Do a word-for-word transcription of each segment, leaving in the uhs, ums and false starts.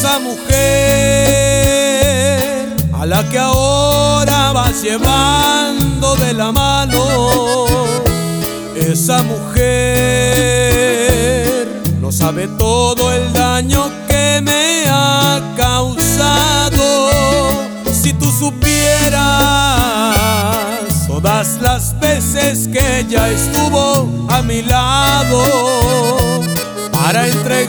Esa mujer a la que ahora vas llevando de la mano, esa mujer no sabe todo el daño que me ha causado. Si tú supieras todas las veces que ella estuvo a mi lado para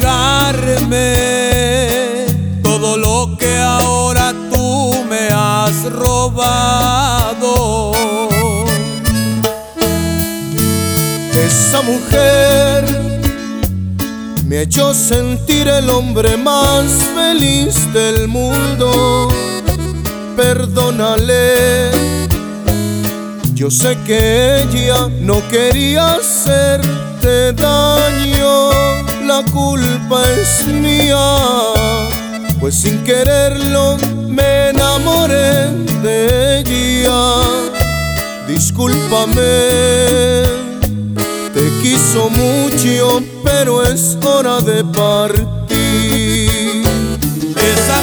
entregarme todo lo que ahora tú me has robado. Esa mujer me ha hecho sentir el hombre más feliz del mundo. Perdónale, yo sé que ella no quería hacerte daño. La culpa es mía, pues sin quererlo me enamoré de ella. Discúlpame, te quiso mucho, pero es hora de partir. Esa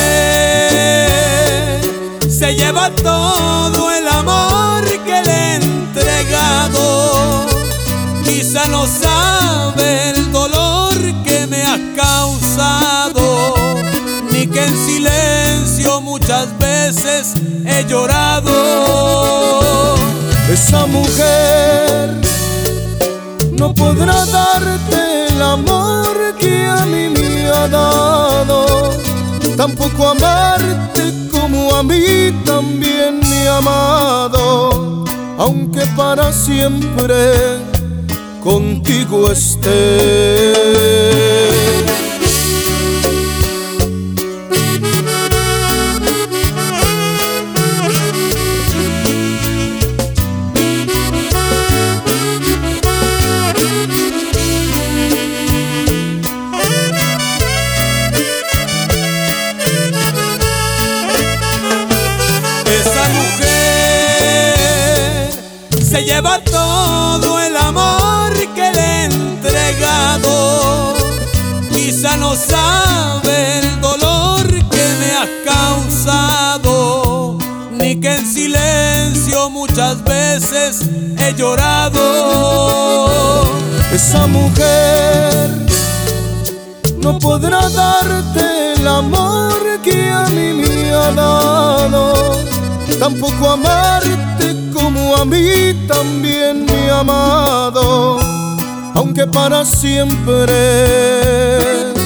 mujer se lleva todo el amor que le he entregado. Quizá no sabe el dolor que me ha causado, ni que en silencio muchas veces he llorado. Esa mujer no podrá darte el amor que a mí me ha dado, tampoco amarte como a mí también me ha amado, aunque para siempre contigo esté. Se lleva todo el amor que le he entregado. Quizá no sabe el dolor que me ha causado, ni que en silencio muchas veces he llorado. Esa mujer no podrá darte el amor que a mí me ha dado, tampoco amarte como a mí también me ha amado, aunque para siempre